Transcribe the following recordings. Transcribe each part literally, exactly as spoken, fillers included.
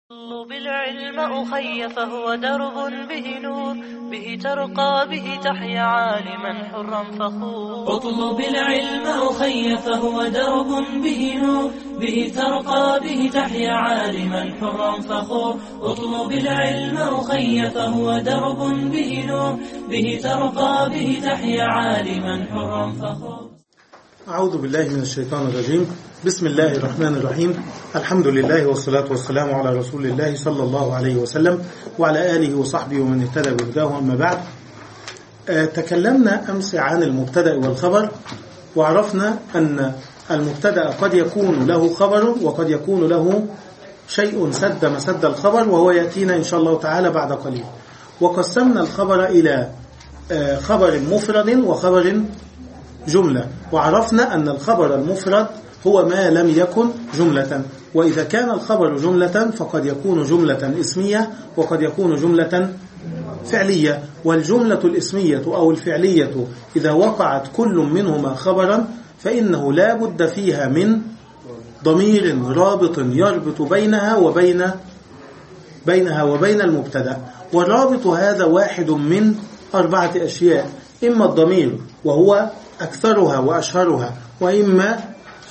اطلب العلم أخي فهو درب به نور، به ترقى به تحيا عالما حرا فخور. اطلب العلم أخي فهو درب به نور، به ترقى به تحيا عالما حرا فخور. اطلب العلم أخي فهو درب به نور، به ترقى به تحيا عالما حرا فخور. أعوذ بالله من الشيطان الرجيم. بسم الله الرحمن الرحيم. الحمد لله والصلاة والسلام على رسول الله صلى الله عليه وسلم وعلى آله وصحبه ومن اهتدى بهداه. أما بعد، تكلمنا أمس عن المبتدأ والخبر، وعرفنا أن المبتدأ قد يكون له خبر وقد يكون له شيء سد مسد الخبر، وهو يأتينا إن شاء الله تعالى بعد قليل. وقسمنا الخبر إلى خبر مفرد وخبر جملة، وعرفنا أن الخبر المفرد هو ما لم يكن جملة، وإذا كان الخبر جملة فقد يكون جملة اسمية وقد يكون جملة فعلية. والجملة الاسمية أو الفعلية إذا وقعت كل منهما خبرا فإنه لا بد فيها من ضمير رابط يربط بينها وبين بينها وبين المبتدأ، والرابط هذا واحد من أربعة أشياء: إما الضمير وهو أكثرها وأشهرها، وإما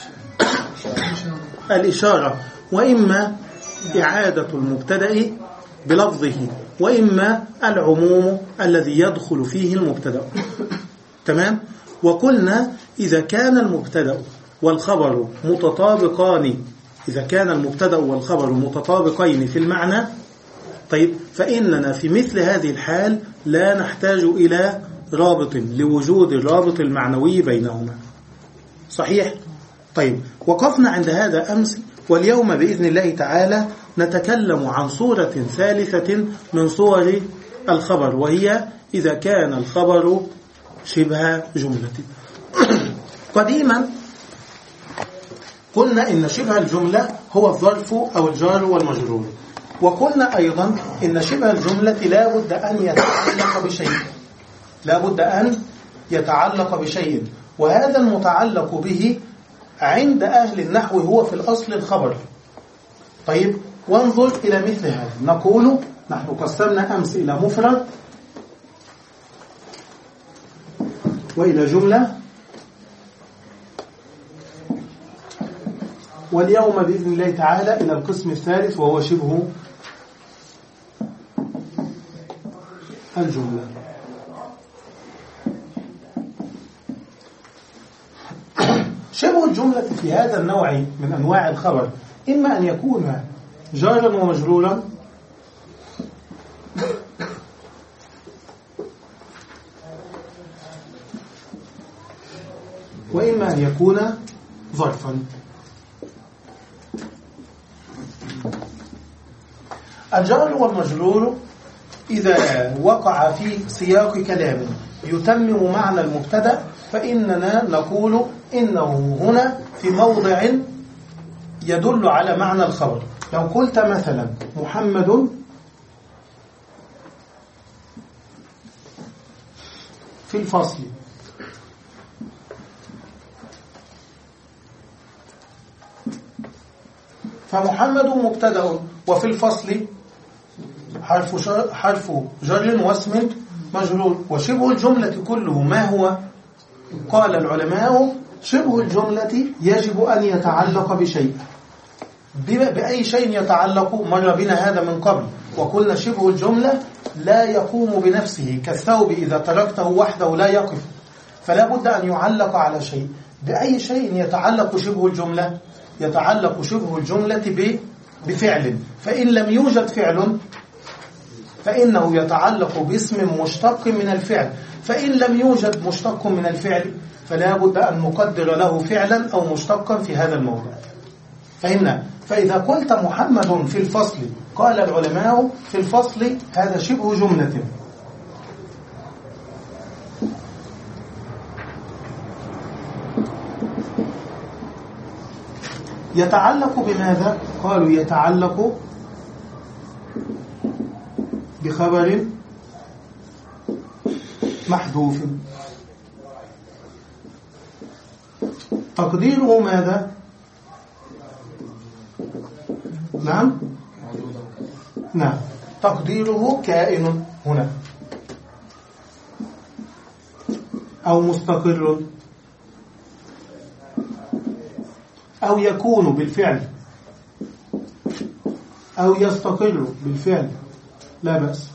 الإشارة، وإما إعادة المبتدأ بلفظه، وإما العموم الذي يدخل فيه المبتدأ. تمام؟ وقلنا إذا كان المبتدأ والخبر متطابقان إذا كان المبتدأ والخبر متطابقين في المعنى، طيب فإننا في مثل هذه الحال لا نحتاج إلى رابط لوجود الرابط المعنوي بينهما. صحيح؟ طيب، وقفنا عند هذا أمس، واليوم بإذن الله تعالى نتكلم عن صورة ثالثة من صور الخبر، وهي إذا كان الخبر شبه جملة. قديما قلنا إن شبه الجملة هو الظرف أو الجار والمجرور، وقلنا أيضا إن شبه الجملة لا بد أن يتعلق بشيء لا بد أن يتعلق بشيء وهذا المتعلق به عند أهل النحو هو في الأصل الخبر. طيب، وانظر إلى مثل هذا. نقول نحن قسمنا أمس إلى مفرد وإلى جملة، واليوم بإذن الله تعالى إلى القسم الثالث وهو شبه الجملة. شبه الجملة في هذا النوع من أنواع الخبر إما أن يكون جارا ومجرورا، وإما أن يكون ظرفا. الجار والمجرور إذا وقع في سياق كلام يتمم معنى المبتدأ فإننا نقول إنه هنا في موضع يدل على معنى الخبر. لو قلت مثلا محمد في الفصل، فمحمد مبتدأ وفي الفصل حرف حرف جر واسم مجرور، وشبه الجملة كله ما هو؟ قال العلماء شبه الجملة يجب أن يتعلق بشيء. بأي شيء يتعلق؟ مر بنا هذا من قبل، وقلنا شبه الجملة لا يقوم بنفسه، كالثوب إذا تركته وحده لا يقف، فلا بد أن يعلق على شيء. بأي شيء يتعلق شبه الجملة؟ يتعلق شبه الجملة بفعل، فإن لم يوجد فعل فإنه يتعلق باسم مشتق من الفعل، فإن لم يوجد مشتق من الفعل فلا بد أن نقدر له فعلا أو مشتقا في هذا الموضع. فهمنا؟ فإذا قلت محمد في الفصل، قال العلماء في الفصل هذا شبه جملة، يتعلق بماذا؟ قالوا يتعلق بخبر محذوف، تقديره ماذا؟ نعم، نعم تقديره كائن هنا أو مستقر أو يكون بالفعل أو يستقر بالفعل لا بأس.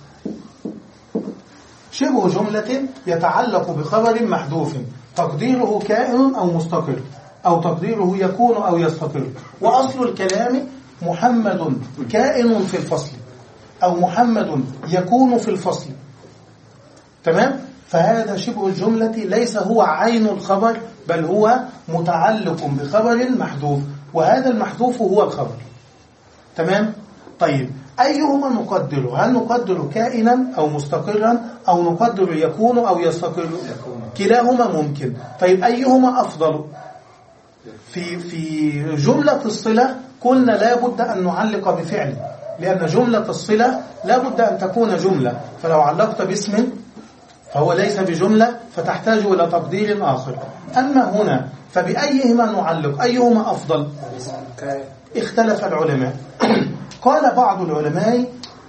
شبه جملة يتعلق بخبر محذوف تقديره كائن أو مستقر أو تقديره يكون أو يستقر. وأصل الكلام محمد كائن في الفصل أو محمد يكون في الفصل. تمام؟ فهذا شبه الجملة ليس هو عين الخبر بل هو متعلق بخبر محذوف، وهذا المحذوف هو الخبر. تمام؟ طيب أيهما نقدر؟ هل نقدر كائنا أو مستقرا أو نقدر يكون أو يستقر؟ كلاهما ممكن. طيب أيهما أفضل؟ في في جملة الصلة قلنا لا بد أن نعلق بفعل، لأن جملة الصلة لا بد أن تكون جملة، فلو علقت باسم فهو ليس بجملة فتحتاج إلى تقدير آخر. أما هنا فبأيهما نعلق؟ أيهما أفضل؟ اختلف العلماء. قال بعض العلماء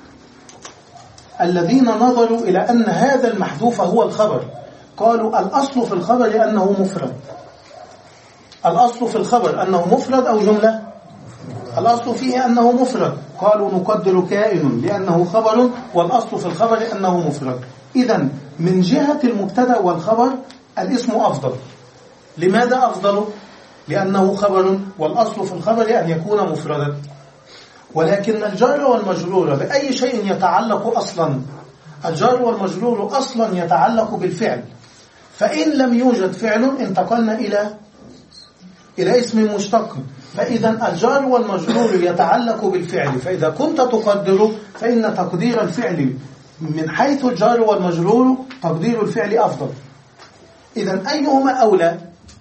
الذين نظروا إلى أن هذا المحذوف هو الخبر قالوا الأصل في الخبر أنه مفرد. الأصل في الخبر أنه مفرد أو جملة؟ الأصل فيه أنه مفرد. قالوا نقدر كائن لأنه خبر، والأصل في الخبر أنه مفرد. إذن من جهة المبتدأ والخبر الاسم أفضل. لماذا أفضل؟ لأنه خبر، والأصل في الخبر أن يكون مفردا. ولكن الجار والمجرور بأي شيء يتعلق أصلا؟ الجار والمجرور أصلا يتعلق بالفعل، فإن لم يوجد فعل انتقلنا إلى إلى اسم مشتق. فإذا الجار والمجرور يتعلق بالفعل، فإذا كنت تقدر فإن تقدير الفعل من حيث الجار والمجرور تقدير الفعل أفضل. إذا أيهما أولى؟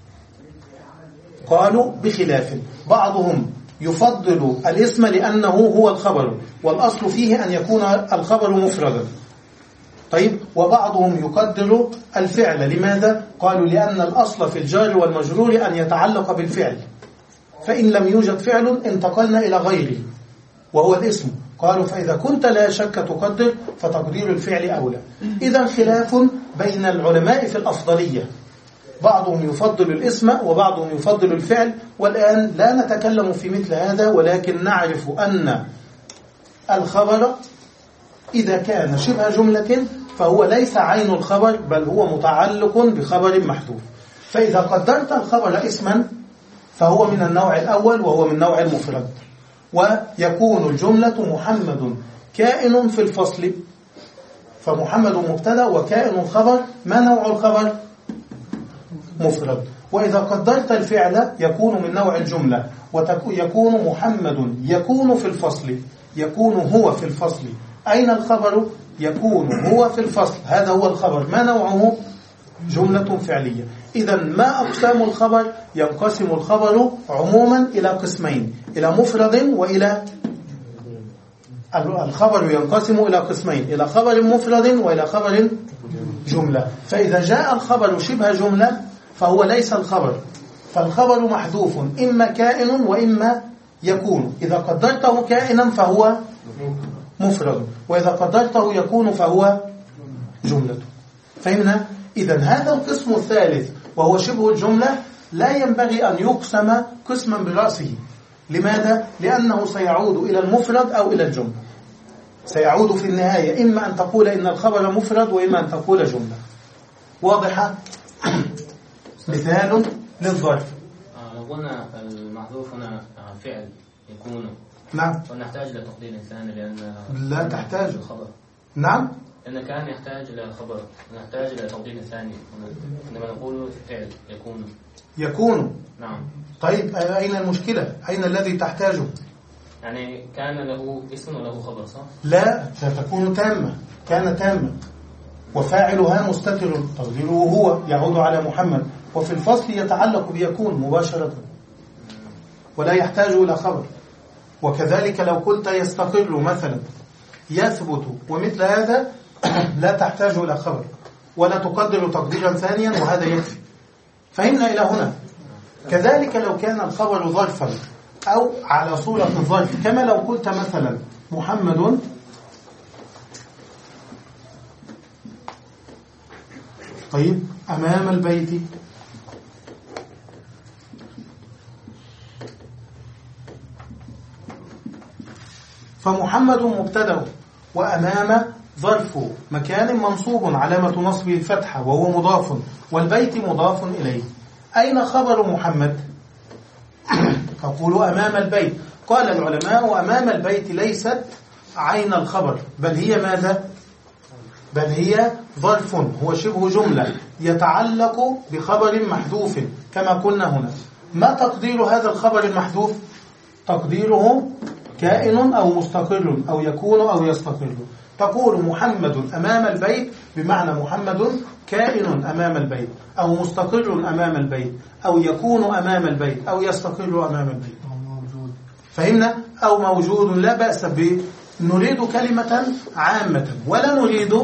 قالوا بخلاف. بعضهم يفضل الاسم لأنه هو الخبر، والأصل فيه أن يكون الخبر مفردا. طيب وبعضهم يقدر الفعل. لماذا؟ قالوا لأن الأصل في الجار والمجرور أن يتعلق بالفعل، فإن لم يوجد فعل انتقلنا إلى غيره وهو الاسم. قالوا فإذا كنت لا شك تقدر فتقدير الفعل أولى. إذا خلاف بين العلماء في الأفضلية، بعضهم يفضل الاسم وبعضهم يفضل الفعل. والآن لا نتكلم في مثل هذا، ولكن نعرف أن الخبر إذا كان شبه جملة فهو ليس عين الخبر بل هو متعلق بخبر محذوف. فإذا قدرت الخبر اسما فهو من النوع الأول وهو من نوع المفرد. ويكون الجملة محمد كائن في الفصل، فمحمد مبتدا وكائن خبر. ما نوع الخبر؟ مفرد. وإذا قدرت الفعل يكون من نوع الجملة، ويكون محمد يكون في الفصل. يكون هو في الفصل. أين الخبر؟ يكون هو في الفصل، هذا هو الخبر. ما نوعه؟ جملة فعلية. إذا ما أقسام الخبر؟ ينقسم الخبر عموما إلى قسمين، إلى مفرد وإلى الخبر ينقسم إلى قسمين، إلى خبر مفرد وإلى خبر جملة. فإذا جاء الخبر شبه جملة فهو ليس الخبر، فالخبر محذوف إما كائن وإما يكون. إذا قدرته كائنا فهو مفرد، وإذا قدرته يكون فهو جملة. فهمنا؟ إذن هذا القسم الثالث وهو شبه الجملة لا ينبغي أن يقسم قسما برأسه. لماذا؟ لأنه سيعود إلى المفرد أو إلى الجملة. سيعود في النهاية إما أن تقول إن الخبر مفرد وإما أن تقول جملة. واضحة؟ مثال للظرف. لو قلنا المحذوف هنا فعل يكون، نعم، ونحتاج إلى تقدير ثاني لأن لا تحتاج الخبر. نعم، لأن كان يحتاج إلى خبر، نحتاج إلى تقدير ثاني. عندما نقول فعل يكون يكون نعم. طيب أين المشكلة؟ أين الذي تحتاجه؟ يعني كان له اسم وله خبر صح؟ لا، ستكون تامة. كان تامة وفاعلها مستتر تقديره هو يعود على محمد، وفي الفصل يتعلق بيكون مباشرة ولا يحتاج إلى خبر. وكذلك لو قلت يستقر مثلا يثبت ومثل هذا لا تحتاج إلى خبر ولا تقدر تقديرا ثانيا، وهذا يكفي. فهمنا إلى هنا؟ كذلك لو كان الخبر ظرفا أو على صورة الظرف، كما لو قلت مثلا محمد طيب أمام البيت. فمحمد مبتدأ وأمام ظرف مكان منصوب علامة نصبه الفتحة وهو مضاف، والبيت مضاف إليه. أين خبر محمد؟ تقول أمام البيت. قال العلماء أمام البيت ليست عين الخبر، بل هي ماذا؟ بل هي ظرف، هو شبه جملة يتعلق بخبر محذوف كما قلنا هنا. ما تقدير هذا الخبر المحذوف؟ تقديره كائن أو مستقر أو يكون أو يستقر. تقول محمد أمام البيت بمعنى محمد كائن أمام البيت أو مستقر أمام البيت أو يكون أمام البيت أو يستقر أمام البيت. فهمنا؟ أو موجود لا بأس به. نريد كلمة عامة ولا نريد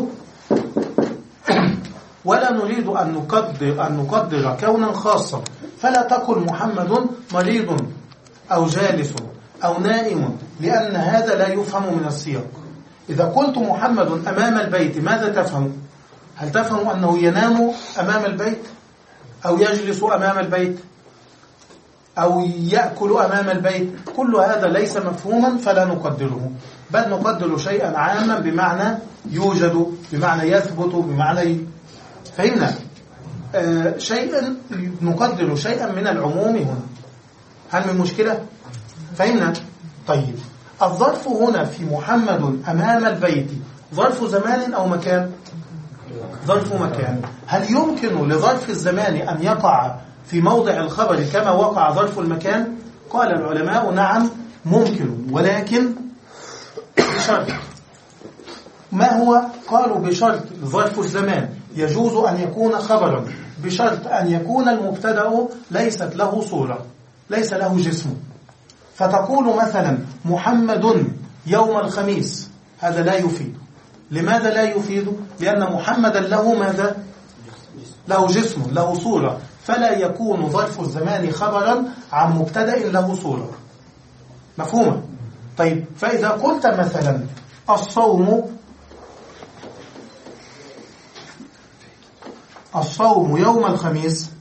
ولا نريد أن نقدر أن نقدر كونا خاصا. فلا تقل محمد مريض أو جالس أو نائم، لأن هذا لا يفهم من السياق. إذا قلت محمد أمام البيت ماذا تفهم؟ هل تفهم أنه ينام أمام البيت أو يجلس أمام البيت أو يأكل أمام البيت؟ كل هذا ليس مفهوما فلا نقدره، بل نقدر شيئا عاما بمعنى يوجد، بمعنى يثبت، بمعنى فهمنا آه شيئا نقدر شيئا من العموم هنا. هل من مشكلة؟ فهمنا؟ طيب الظرف هنا في محمد أمام البيت ظرف زمان أو مكان؟ ظرف مكان. هل يمكن لظرف الزمان أن يقع في موضع الخبر كما وقع ظرف المكان؟ قال العلماء نعم ممكن، ولكن بشرط. ما هو؟ قالوا بشرط ظرف الزمان يجوز أن يكون خبرا بشرط أن يكون المبتدأ ليست له صورة، ليس له جسم. فتقول مثلا محمد يوم الخميس، هذا لا يفيد. لماذا لا يفيد؟ لأن محمدا له ماذا؟ له جسم، له صورة، فلا يكون ظرف الزمان خبرا عن مبتدأ له صورة. مفهومة؟ طيب فإذا قلت مثلا الصوم الصوم يوم الخميس،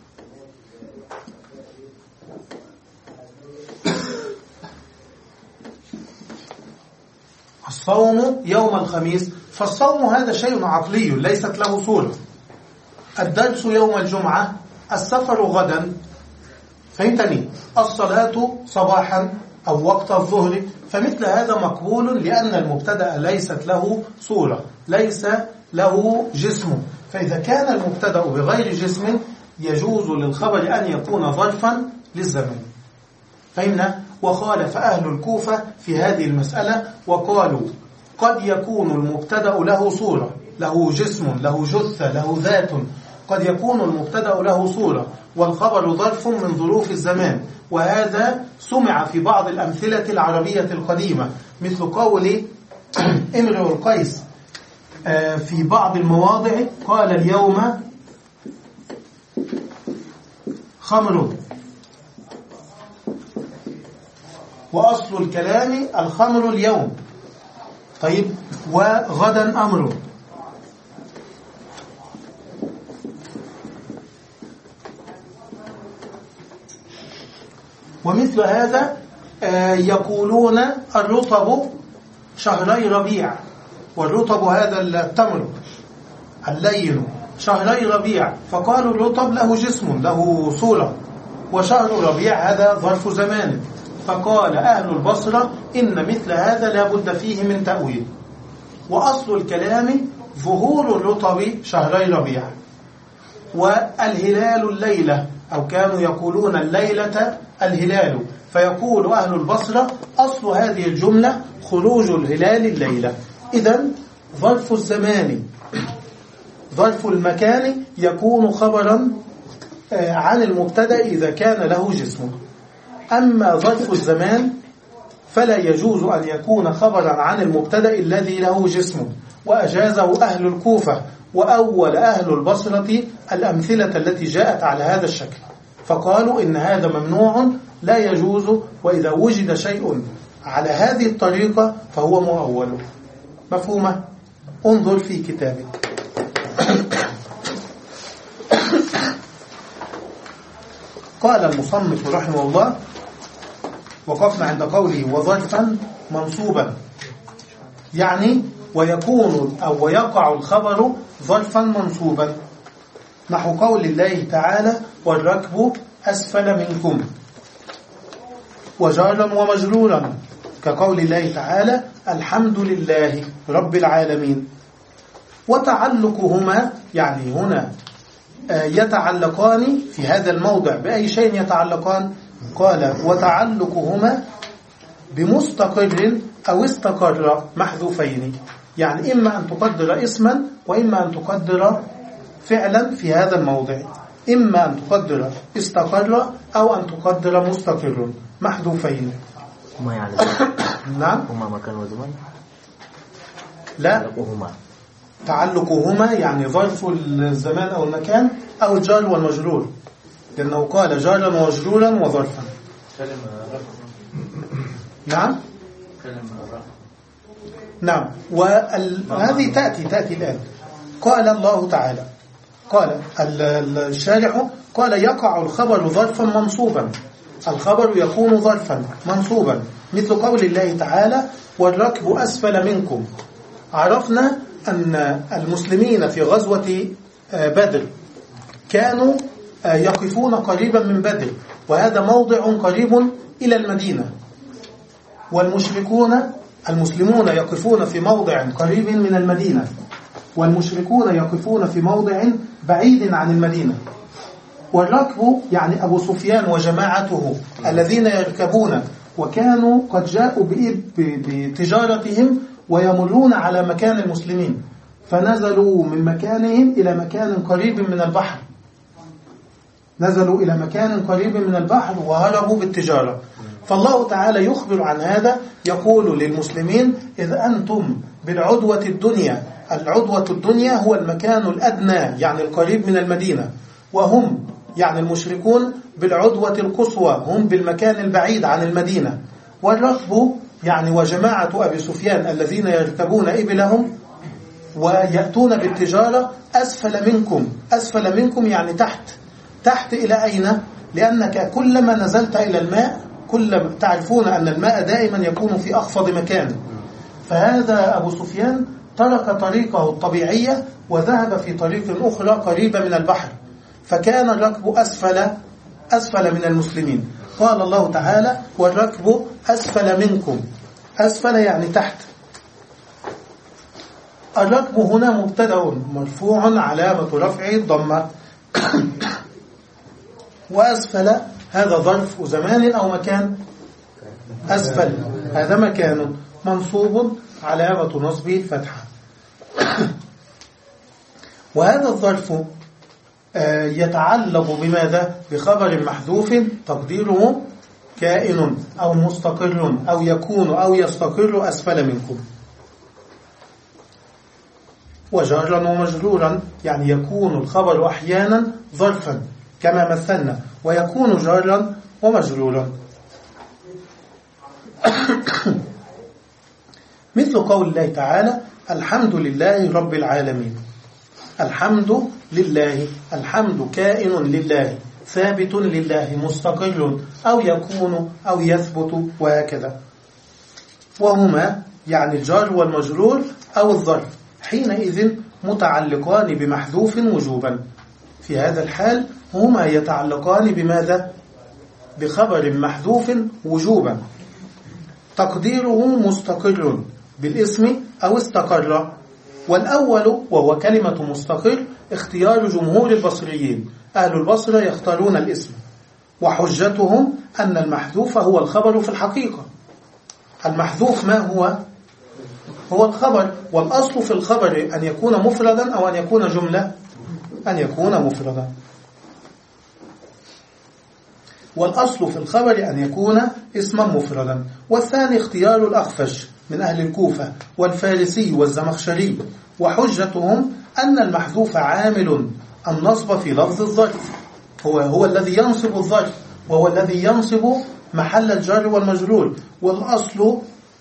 الصوم يوم الخميس، فالصوم هذا شيء عقلي ليست له صورة. الدرس يوم الجمعة، السفر غدا، فهمتني؟ الصلاة صباحا أو وقت الظهر. فمثل هذا مقبول لأن المبتدأ ليست له صورة، ليس له جسم. فإذا كان المبتدأ بغير جسم يجوز للخبر أن يكون ظرفا للزمن. فهمنا؟ وخالف أهل الكوفة في هذه المسألة وقالوا قد يكون المبتدأ له صورة، له جسم، له جثة، له ذات. قد يكون المبتدأ له صورة والخبر ظرف من ظروف الزمان، وهذا سمع في بعض الأمثلة العربية القديمة، مثل قول امرؤ القيس في بعض المواضع قال اليوم خمر، وأصل الكلام الخمر اليوم. طيب وغدا أمر. ومثل هذا يقولون الرطب شهري ربيع، والرطب هذا التمر اللين شهري ربيع، فقالوا الرطب له جسم، له صورة، وشهر ربيع هذا ظرف زمان. فقال أهل البصرة إن مثل هذا لا بد فيه من تأويل. وأصل الكلام ظهور الرطب شهري ربيع، والهلال الليلة، أو كانوا يقولون الليلة الهلال، فيقول أهل البصرة أصل هذه الجملة خروج الهلال الليلة. إذن ظرف الزمان ظرف المكان يكون خبرا عن المبتدأ إذا كان له جسم. أما ظرف الزمان فلا يجوز أن يكون خبرا عن المبتدأ الذي له جسم، وأجازه أهل الكوفة وأول أهل البصرة الأمثلة التي جاءت على هذا الشكل، فقالوا إن هذا ممنوع لا يجوز. وإذا وجد شيء على هذه الطريقة فهو مؤول. مفهومة؟ انظر في كتابك. قال المصنف رحمه الله: وقفنا عند قوله وظرفا منصوبا، يعني ويكون أو ويقع الخبر ظرفا منصوبا، نحو قول الله تعالى: والركب أسفل منكم، وجارا ومجرورا كقول الله تعالى: الحمد لله رب العالمين. وتعلقهما يعني هنا يتعلقان في هذا الموضع بأي شيء يتعلقان؟ قال: وتعلقهما بمستقر أو استقر محذوفين، يعني إما أن تقدر اسما وإما أن تقدر فعلا في هذا الموضع، إما أن تقدر استقر أو أن تقدر مستقر محذوفين. هما يعني نعم، هما مكان وزمان؟ لا، تعلقهما تعلقهما يعني ظرف الزمان أو المكان أو الجار والمجرور، لأنه قال جارا ومجرورا وظرفا. نعم نعم، وهذه تأتي تأتي الآن. قال الله تعالى، قال الشارح قال: يقع الخبر ظرفا منصوبا، الخبر يكون ظرفا منصوبا، مثل قول الله تعالى: والركب أسفل منكم. عرفنا أن المسلمين في غزوة بدر كانوا يقفون قريبا من بدر، وهذا موضع قريب إلى المدينة، والمشركون المسلمون يقفون في موضع قريب من المدينة، والمشركون يقفون في موضع بعيد عن المدينة. والركب يعني أبو سفيان وجماعته الذين يركبون، وكانوا قد جاءوا بتجارتهم ويمرون على مكان المسلمين، فنزلوا من مكانهم إلى مكان قريب من البحر، نزلوا إلى مكان قريب من البحر وهربوا بالتجارة. فالله تعالى يخبر عن هذا، يقول للمسلمين: إذ أنتم بالعدوة الدنيا، العدوة الدنيا هو المكان الأدنى يعني القريب من المدينة، وهم يعني المشركون بالعدوة القصوى، هم بالمكان البعيد عن المدينة. والركب يعني وجماعة أبي سفيان الذين يركبون إبلهم ويأتون بالتجارة أسفل منكم، أسفل منكم يعني تحت، تحت إلى أين؟ لأنك كلما نزلت إلى الماء كلما تعرفون أن الماء دائما يكون في أخفض مكان، فهذا أبو سفيان ترك طريقه الطبيعية وذهب في طريق أخرى قريبة من البحر، فكان الركب أسفل أسفل من المسلمين. قال الله تعالى: والركب أسفل منكم، أسفل يعني تحت. الركب هنا مبتدأ مرفوع علامة رفعه الضمة، وأسفل هذا ظرف زمان أو مكان، أسفل هذا مكان منصوب علامة نصبه الفتحة. وهذا الظرف يتعلق بماذا؟ بخبر محذوف تقديره كائن أو مستقر أو يكون أو يستقر أسفل منكم. وجارا ومجرورا يعني يكون الخبر أحيانا ظرفا كما مثلنا، ويكون جارا ومجرورا. مثل قول الله تعالى: الحمد لله رب العالمين. الحمد لله، الحمد كائن لله، ثابت لله، مستقر أو يكون أو يثبت وهكذا. وهما يعني الجار والمجرور أو الظرف حينئذ متعلقان بمحذوف وجوبا. في هذا الحال هما يتعلقان بماذا؟ بخبر محذوف وجوبا، تقديره مستقر بالاسم أو استقر. والأول وهو كلمة مستقر اختيار جمهور البصريين، أهل البصرة يختارون الاسم، وحجتهم أن المحذوف هو الخبر في الحقيقة. المحذوف ما هو؟ هو الخبر، والأصل في الخبر أن يكون مفردا أو أن يكون جملة، أن يكون مفردا. والأصل في الخبر أن يكون اسما مفردا. والثاني اختيار الأخفش من أهل الكوفة والفارسي والزمخشري، وحجتهم أن المحذوف عامل النصب في لفظ الظرف، هو هو الذي ينصب الظرف، وهو الذي ينصب محل الجر والمجرور. والأصل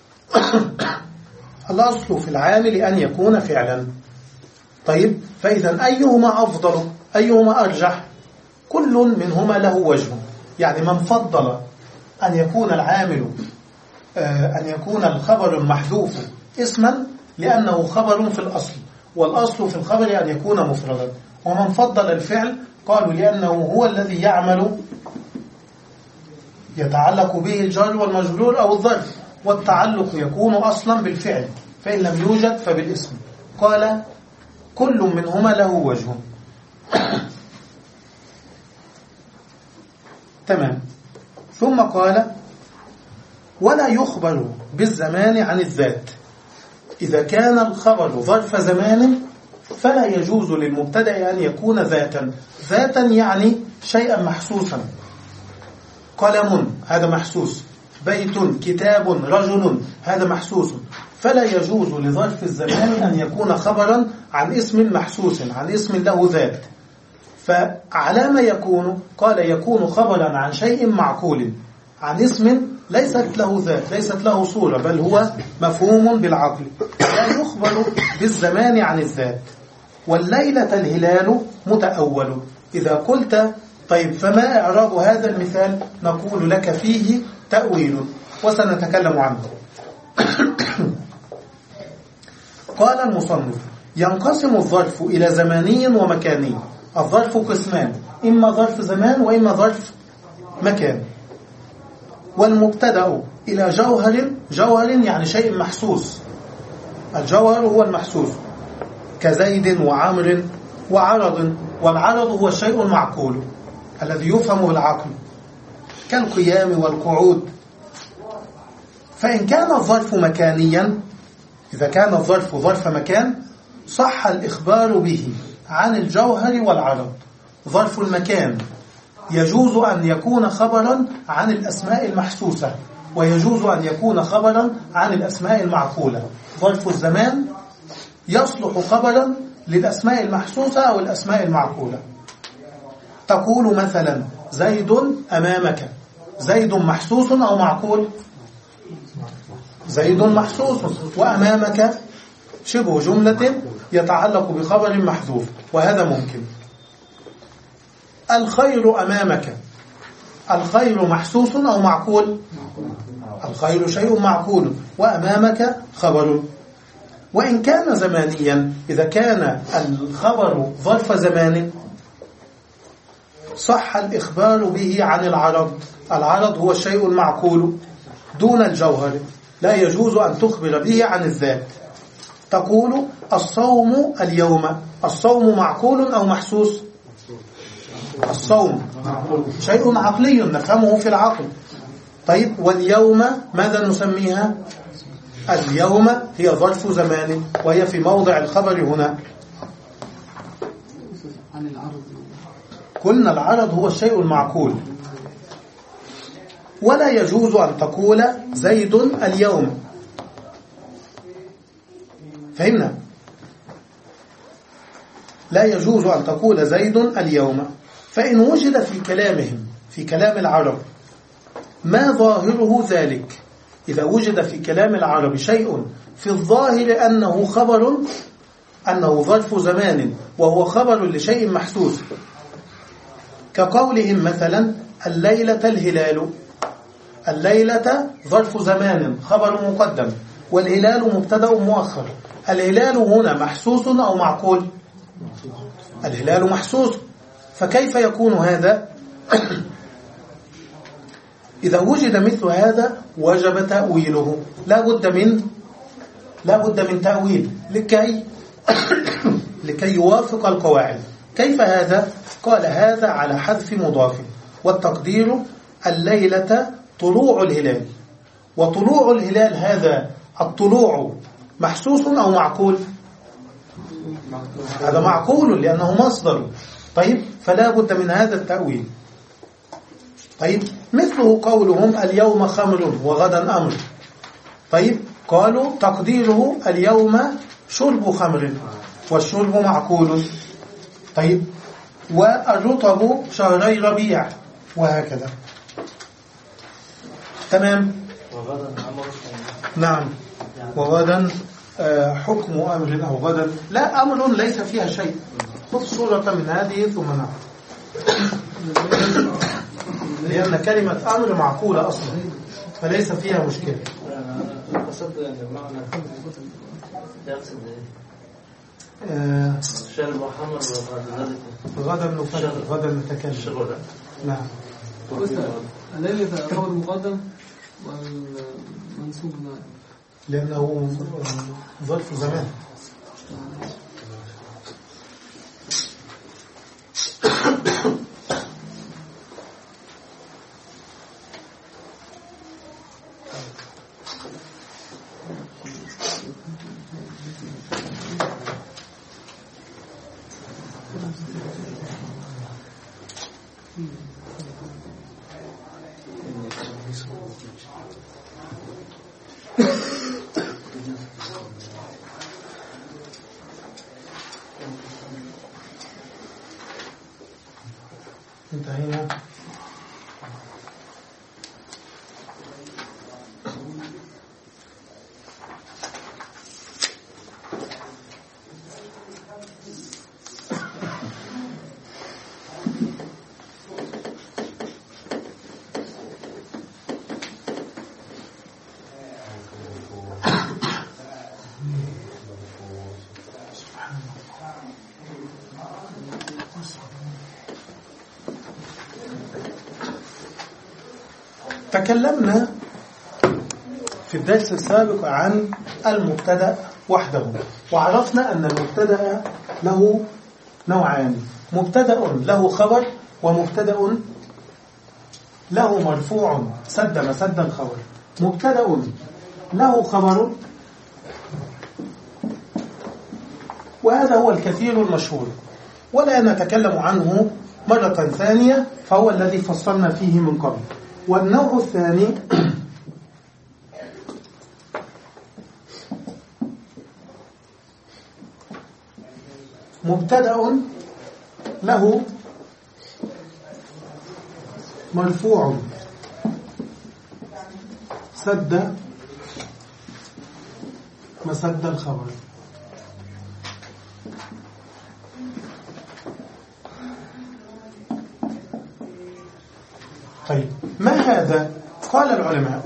الأصل في العامل أن يكون فعلا. طيب، فإذا أيهما أفضل أيهما أرجح؟ كل منهما له وجه. يعني من فضل أن يكون العامل أن يكون الخبر المحذوف اسما لأنه خبر في الأصل، والأصل في الخبر أن يكون مفردا. ومن فضل الفعل قالوا لأنه هو الذي يعمل يتعلق به الجر والمجرور أو الظرف، والتعلق يكون أصلا بالفعل، فإن لم يوجد فبالاسم. قال كل منهما له وجه. تمام. ثم قال ولا يخبر بالزمان عن الذات. إذا كان الخبر ظرف زمان فلا يجوز للمبتدأ أن يكون ذاتا. ذاتا يعني شيئا محسوسا. قلم هذا محسوس، بيت، كتاب، رجل هذا محسوس. فلا يجوز لظرف الزمان أن يكون خبرا عن اسم محسوس، عن اسم له ذات. فعلى ما يكون؟ قال يكون خبرا عن شيء معقول، عن اسم ليست له ذات، ليست له صورة، بل هو مفهوم بالعقل. لا يخبر بالزمان عن الذات. والليلة الهلال متأول. إذا قلت طيب فما إعراب هذا المثال؟ نقول لك فيه تأويل وسنتكلم عنه. قال المصنف ينقسم الظرف إلى زماني ومكاني. الظرف قسمان، إما ظرف زمان وإما ظرف مكان. والمبتدأ إلى جوهر. جوهر يعني شيء محسوس. الجوهر هو المحسوس كزيد وعمر وعرض. والعرض هو الشيء المعقول الذي يفهم بالعقل كالقيام والقعود. فإن كان الظرف مكانيا، إذا كان الظرف ظرف مكان صح الإخبار به عن الجوهر والعرض. ظرف المكان يجوز أن يكون خبرا عن الأسماء المحسوسة، ويجوز أن يكون خبرا عن الأسماء المعقولة. ظرف الزمان يصلح خبرا للأسماء المحسوسة أو الأسماء المعقولة. تقول مثلا زيد أمامك. زيد محسوس أو معقول؟ زيد محسوس. وأمامك شبه جملة يتعلق بخبر محذوف، وهذا ممكن. الخير أمامك. الخير محسوس أو معقول؟ الخير شيء معقول، وأمامك خبر. وإن كان زمانيا، إذا كان الخبر ظرف زمان صح الإخبار به عن العرض. العرض هو الشيء المعقول دون الجوهر، لا يجوز أن تخبر به عن الذات. تقول الصوم اليوم. الصوم معقول أو محسوس؟ الصوم شيء عقلي نفهمه في العقل. طيب، واليوم ماذا نسميها؟ اليوم هي ظرف زمان، وهي في موضع الخبر هنا. قلنا العرض هو الشيء المعقول. ولا يجوز أن تقول زيد اليوم. فهمنا؟ لا يجوز أن تقول زيد اليوم. فإن وجد في كلامهم، في كلام العرب، ما ظاهره ذلك، إذا وجد في كلام العرب شيء في الظاهر أنه خبر، أنه ظرف زمان وهو خبر لشيء محسوس، كقولهم مثلا الليلة الهلال. الليلة ظرف زمان خبر مقدم، والهلال مبتدأ مؤخر. الهلال هنا محسوس أو معقول؟ الهلال محسوس. فكيف يكون هذا؟ إذا وجد مثل هذا وجب تأويله. لا بد من لا بد من تأويل لكي لكي يوافق القواعد. كيف هذا؟ قال هذا على حذف مضاف، والتقدير الليلة طلوع الهلال. وطلوع الهلال هذا الطلوع محسوس أو معقول؟ هذا معقول لأنه مصدر. طيب، فلا بد من هذا التأويل. طيب، مثله قولهم اليوم خمر وغدا أمر. طيب، قالوا تقديره اليوم شرب خمر، والشرب معقول. طيب، والرطب شهري ربيع، وهكذا. تمام. نعم. وغدا حكم أمر أو غدا، لا أمر ليس فيها شيء. خذ صورة من هذه ثم نعم، لأن كلمة أمر معقولة أصلا فليس فيها مشكلة. آه غدا نفكر غدا نتكلم. نعم. الذي خبر المقدم والمنصوب لأنه ظرف زمان. انتهينا. تكلمنا في الدرس السابق عن المبتدأ وحده، وعرفنا أن المبتدأ له نوعان: مبتدأ له خبر، ومبتدأ له مرفوع سد مسد الخبر. مبتدأ له خبر، وهذا هو الكثير المشهور ولا نتكلم عنه مرة ثانية، فهو الذي فصلنا فيه من قبل. والنوع الثاني مبتدأ له مرفوع سد مسد الخبر. طيب، ما هذا؟ قال العلماء: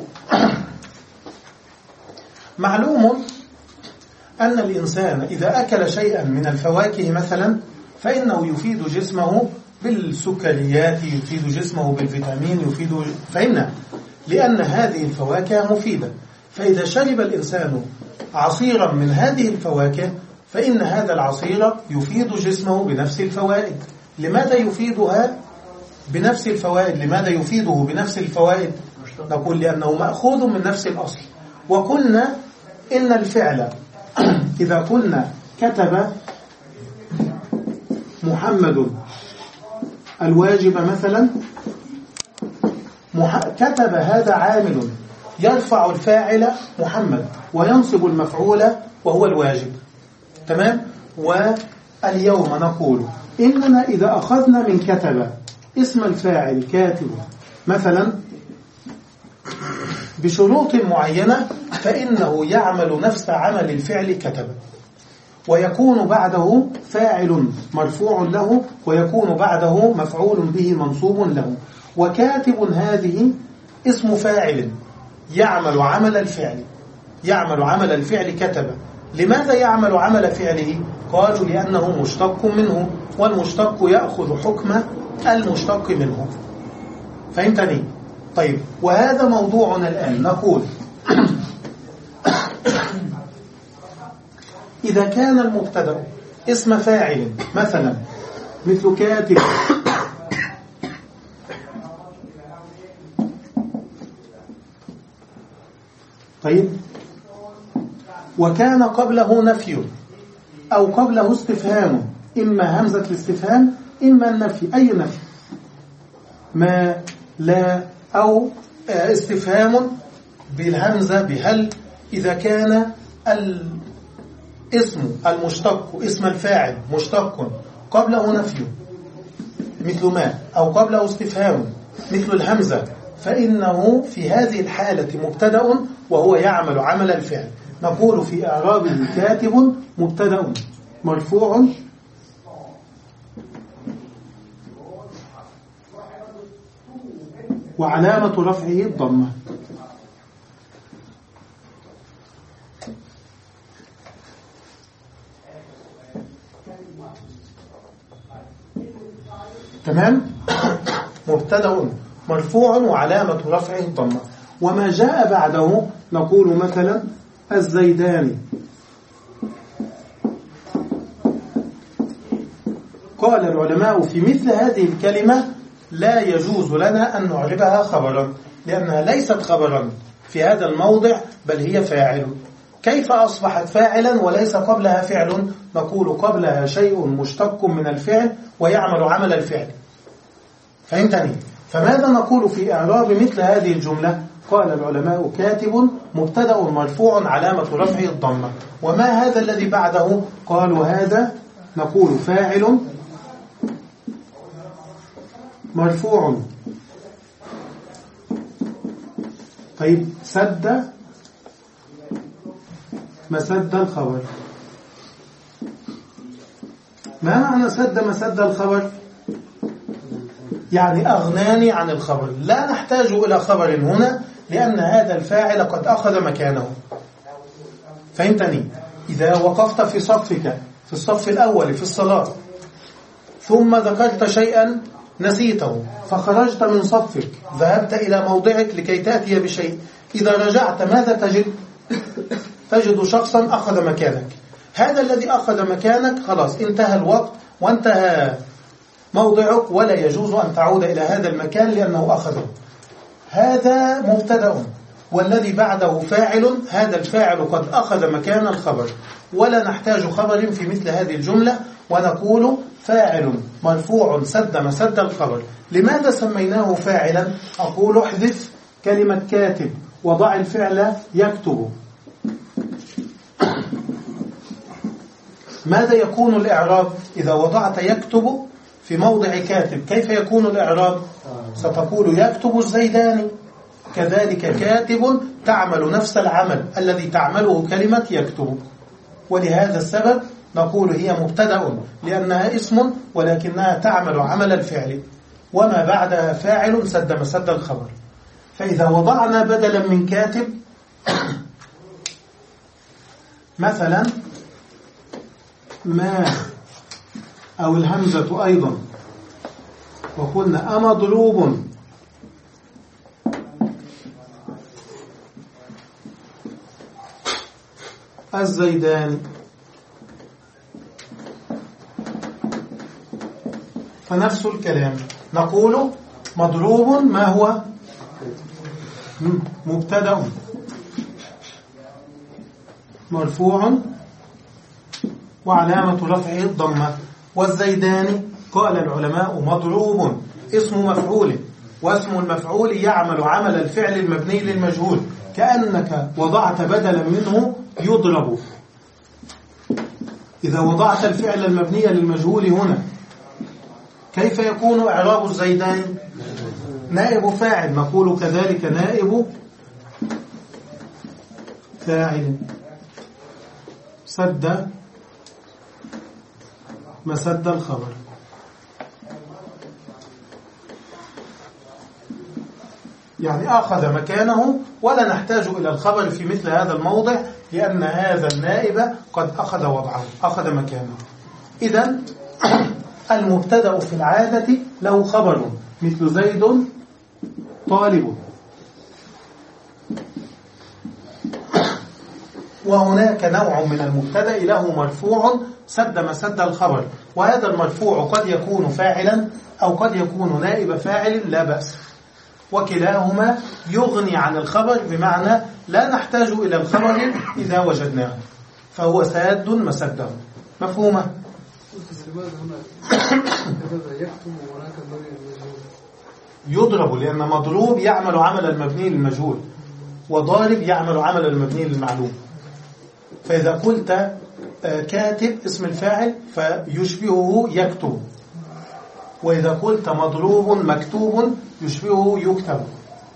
معلوم أن الإنسان إذا أكل شيئا من الفواكه مثلا فإنه يفيد جسمه بالسكريات، يفيد جسمه بالفيتامين، يفيد فإن لأن هذه الفواكه مفيدة. فإذا شرب الإنسان عصيرا من هذه الفواكه فإن هذا العصير يفيد جسمه بنفس الفوائد. لماذا يفيدها بنفس الفوائد؟ لماذا يفيده بنفس الفوائد؟ نقول لأنه مأخوذ من نفس الأصل. وقلنا إن الفعل إذا قلنا كتب محمد الواجب مثلا، كتب هذا عامل يرفع الفاعل محمد وينصب المفعول وهو الواجب. تمام؟ واليوم نقول إننا إذا أخذنا من كتب اسم الفاعل كاتب مثلا بشروط معينة فإنه يعمل نفس عمل الفعل كتب، ويكون بعده فاعل مرفوع له، ويكون بعده مفعول به منصوب له. وكاتب هذه اسم فاعل يعمل عمل الفعل، يعمل عمل الفعل كتب. لماذا يعمل عمل فعله؟ قالوا لأنه مشتق منه، والمشتق يأخذ حكم المشتق منه. فهمتني؟ طيب، وهذا موضوعنا الآن. نقول إذا كان المبتدأ اسم فاعل مثلا مثل كاتب، طيب، وكان قبله نفي أو قبله استفهام، إما همزة الاستفهام إما النفي، أي نفي، ما، لا، أو استفهام بالهمزة بهل. إذا كان الاسم المشتق اسم الفاعل مشتق قبله نفي مثل ما، أو قبله استفهام مثل الهمزة فإنه في هذه الحالة مبتدأ وهو يعمل عمل الفعل. نقول في إعرابه كاتب مبتدأ مرفوع وعلامة رفعه الضمة. تمام؟ مبتدأ مرفوع وعلامة رفعه الضمة. وما جاء بعده نقول مثلا الزيداني. قال العلماء في مثل هذه الكلمة لا يجوز لنا أن نعربها خبرا، لأنها ليست خبرا في هذا الموضع، بل هي فاعل. كيف أصبحت فاعلا وليس قبلها فعل؟ نقول قبلها شيء مشتق من الفعل ويعمل عمل الفعل. فهمتني؟ فماذا نقول في إعراب مثل هذه الجملة؟ قال العلماء كاتب مبتدأ مرفوع علامة رفعه الضمة. وما هذا الذي بعده؟ قالوا هذا نقول فاعل مرفوع. طيب سد مسد الخبر. ما معنى سد مسد الخبر؟ يعني أغناني عن الخبر، لا نحتاج إلى خبر هنا لأن هذا الفاعل قد أخذ مكانه. فهمتني؟ إذا وقفت في صفك في الصف الأول في الصلاة ثم ذكرت شيئا نسيته فخرجت من صفك ذهبت إلى موضعك لكي تأتي بشيء، إذا رجعت ماذا تجد؟ تجد شخصا أخذ مكانك. هذا الذي أخذ مكانك خلاص انتهى الوقت وانتهى موضعك، ولا يجوز أن تعود إلى هذا المكان لأنه أخذه. هذا مبتدأ والذي بعده فاعل، هذا الفاعل قد أخذ مكان الخبر، ولا نحتاج خبر في مثل هذه الجملة، ونقول فاعل مرفوع سد مسد الخبر. لماذا سميناه فاعلا؟ أقول احذف كلمة كاتب وضع الفعل يكتب. ماذا يكون الإعراب إذا وضعت يكتب في موضع كاتب؟ كيف يكون الإعراب؟ ستقول يكتب الزيداني. كذلك كاتب تعمل نفس العمل الذي تعمله كلمة يكتب. ولهذا السبب نقول هي مبتدأ لأنها اسم ولكنها تعمل عمل الفعل، وما بعدها فاعل سد مسد الخبر. فإذا وضعنا بدلا من كاتب مثلا ما أو الهمزة أيضا وقلنا أمضروب، الزيداني، فنفس الكلام نقول مضروب ما هو مبتدأ مرفوع وعلامة رفعه الضمة. والزيداني قال العلماء مضروب اسم مفعول، واسم المفعول يعمل عمل الفعل المبني للمجهول، كأنك وضعت بدلا منه يضرب. إذا وضعت الفعل المبني للمجهول هنا كيف يكون إعراب الزيداني؟ نائب فاعل. نقول كذلك نائب فاعل سد مسد الخبر. يعني أخذ مكانه ولا نحتاج إلى الخبر في مثل هذا الموضع لأن هذا النائب قد أخذ وضعه أخذ مكانه. إذن المبتدأ في العادة له خبر مثل زيد طالب، وهناك نوع من المبتدأ له مرفوع سد مسد الخبر، وهذا المرفوع قد يكون فاعلا أو قد يكون نائب فاعل لا بأس، وكلاهما يغني عن الخبر، بمعنى لا نحتاج إلى الخبر إذا وجدناه، فهو ساد مسده. مفهومة؟ يضرب لأن مضروب يعمل عمل المبني للمجهول، وضارب يعمل عمل المبني للمعلوم. فإذا قلت كاتب اسم الفاعل فيشبهه يكتب، وإذا قلت مضروب مكتوب يشبهه يكتب.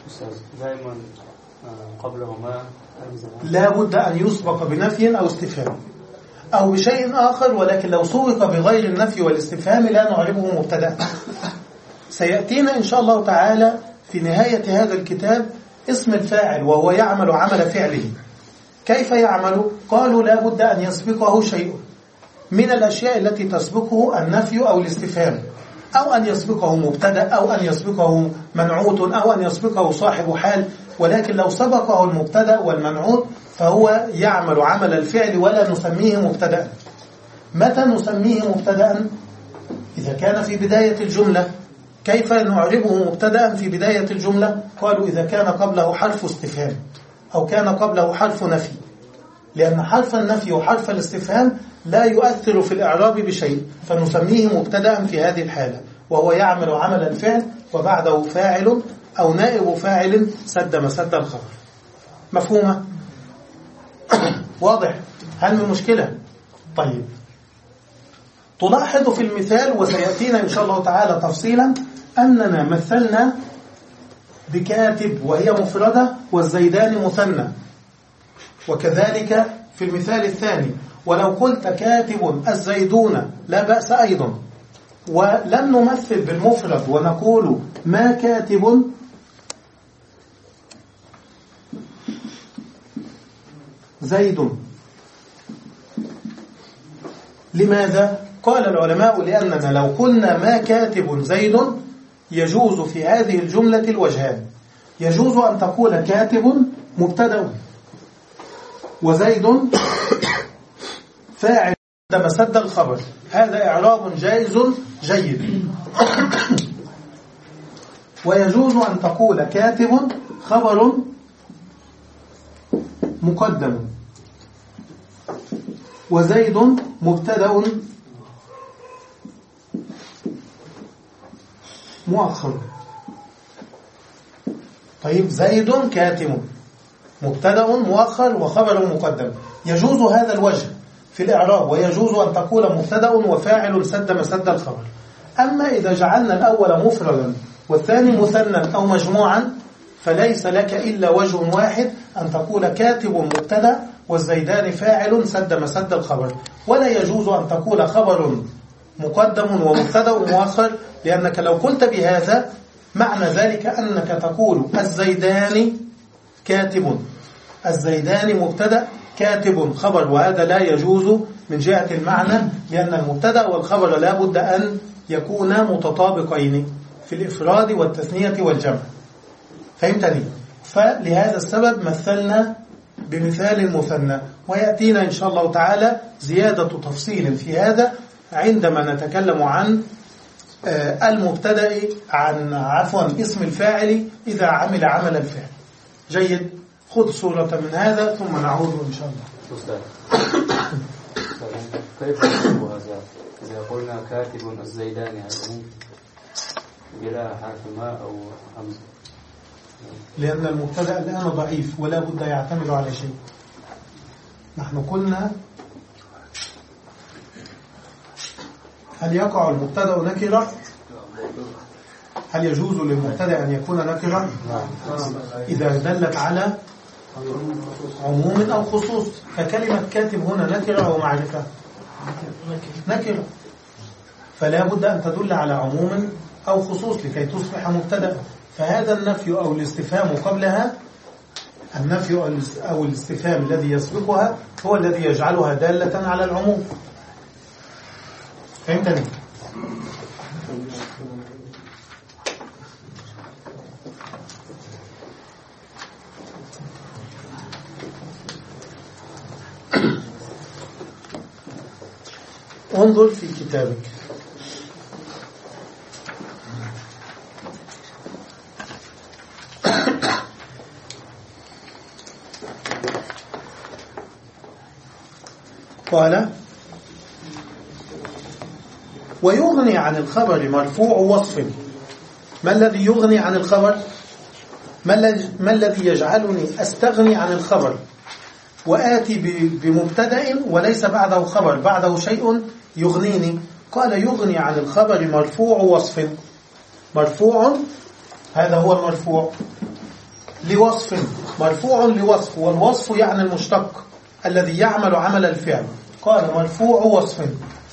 دائما قبله ما لا بد أن يسبق بنفي أو استفهام أو بشيء آخر، ولكن لو سبق بغير النفي والاستفهام لا نعربه مبتدأ. سيأتينا إن شاء الله تعالى في نهاية هذا الكتاب اسم الفاعل وهو يعمل عمل فعله. كيف يعمل؟ قالوا لا بد أن يسبقه شيء من الأشياء التي تسبقه النفي أو الاستفهام، أو أن يسبقه مبتدأ، أو أن يسبقه منعوت، أو أن يسبقه صاحب حال. ولكن لو سبقه المبتدأ والمنعوت فهو يعمل عمل الفعل ولا نسميه مبتدأ. متى نسميه مبتدأ؟ إذا كان في بداية الجملة. كيف نعربه مبتدأ في بداية الجملة؟ قالوا إذا كان قبله حرف استفهام أو كان قبله حرف نفي، لأن حرف النفي وحرف الاستفهام لا يؤثر في الإعراب بشيء، فنسميه مبتدأ في هذه الحالة، وهو يعمل عمل الفعل وبعده فاعل أو نائب فاعل سد مسد الخبر. مفهومة؟ واضح؟ هل من مشكلة؟ طيب، تلاحظ في المثال وسيأتينا إن شاء الله تعالى تفصيلا أننا مثلنا بكاتب وهي مفردة والزيدان مثنى، وكذلك في المثال الثاني ولو قلت كاتب الزيدون لا بأس أيضا. ولم نمثل بالمفرد ونقول ما كاتب زيد. لماذا؟ قال العلماء لأننا لو قلنا ما كاتب زيد يجوز في هذه الجملة الوجهان. يجوز أن تقول كاتب مبتدأ وزيد فاعل مسد الخبر، هذا إعراب جائز جيد. ويجوز أن تقول كاتب خبر مقدم وزيد مبتدأ مؤخر. طيب، زيد كاتب مبتدأ مؤخر وخبر مقدم، يجوز هذا الوجه في الإعراب، ويجوز أن تقول مبتدأ وفاعل سد مسد الخبر. أما إذا جعلنا الأول مفردا والثاني مثنى أو مجموعا فليس لك إلا وجه واحد، أن تقول كاتب مبتدأ والزيدان فاعل سد مسد الخبر، ولا يجوز أن تقول خبر مقدم ومبتدأ مؤخر، لأنك لو قلت بهذا معنى ذلك أنك تقول الزيدان كاتب، الزيدان مبتدأ، كاتب خبر، وهذا لا يجوز من جهة المعنى، لأن المبتدأ والخبر لا بد أن يكونا متطابقين في الإفراد والتثنية والجمع. فهمتني؟ فلهذا السبب مثلنا بمثال مثنى، ويأتينا إن شاء الله تعالى زيادة تفصيل في هذا عندما نتكلم عن المبتدأ، عن عفوا اسم الفاعل إذا عمل عمل الفعل. جيد، خذ صورة من هذا ثم نعود إن شاء الله. أستاذ كيف نحسب هذا إذا قلنا كاتب الزيداني بلا حرف ما أو همزة؟ لأن المبتدأ الآن ضعيف ولا بد يعتمد على شيء. نحن قلنا هل يقع المبتدأ نكرة؟ هل يجوز للمبتدأ أن يكون نكرة؟ إذا دلت على عموم أو خصوص، فكلمة كاتب هنا نكرة أو معرفة؟ نكرة، فلا بد أن تدل على عموم أو خصوص لكي تصبح مبتدأ. فهذا النفي أو الاستفهام قبلها، النفي أو الاستفهام الذي يسبقها هو الذي يجعلها دالة على العموم. فهمتني؟ انظر في كتابك. قال ويغني عن الخبر مرفوع وصف. ما الذي يغني عن الخبر؟ ما الذي يجعلني أستغني عن الخبر وآتي بمبتدأ وليس بعده خبر، بعده شيء يغنيني؟ قال يغني عن الخبر مرفوع وصف. مرفوع، هذا هو المرفوع. لوصف، مرفوع لوصف، والوصف يعني المشتق الذي يعمل عمل الفعل. قال مرفوع وصف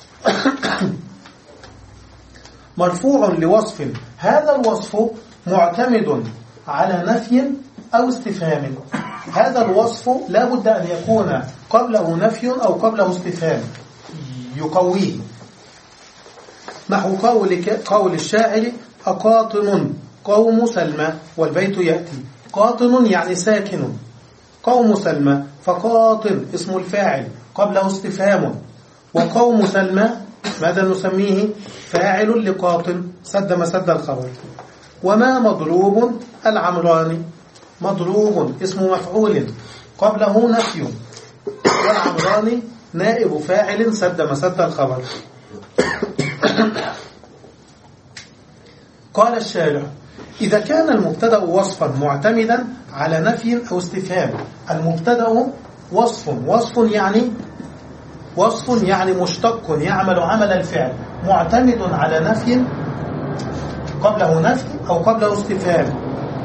مرفوع لوصف، هذا الوصف معتمد على نفي أو استفهام. هذا الوصف لا بد أن يكون قبله نفي أو قبله استفهام يقويه، نحو قول, قول الشاعر أقاطن قوم سلمى، والبيت يأتي قاطن يعني ساكن، قوم سلمى فقاطن اسم الفاعل قبله استفهام، وقوم سلمى ماذا نسميه؟ فاعل لقاطن سد مسد الخبر. وما مضروب العمراني، مضروب اسم مفعول قبله نفي، والعمراني نائب فاعل سد مسد الخبر. قال الشارع إذا كان المبتدأ وصفا معتمدا على نفي أو استفهام. المبتدأ وصف، وصف يعني وصف يعني مشتق يعمل عمل الفعل، معتمد على نفي قبله نفي أو قبله استفهام،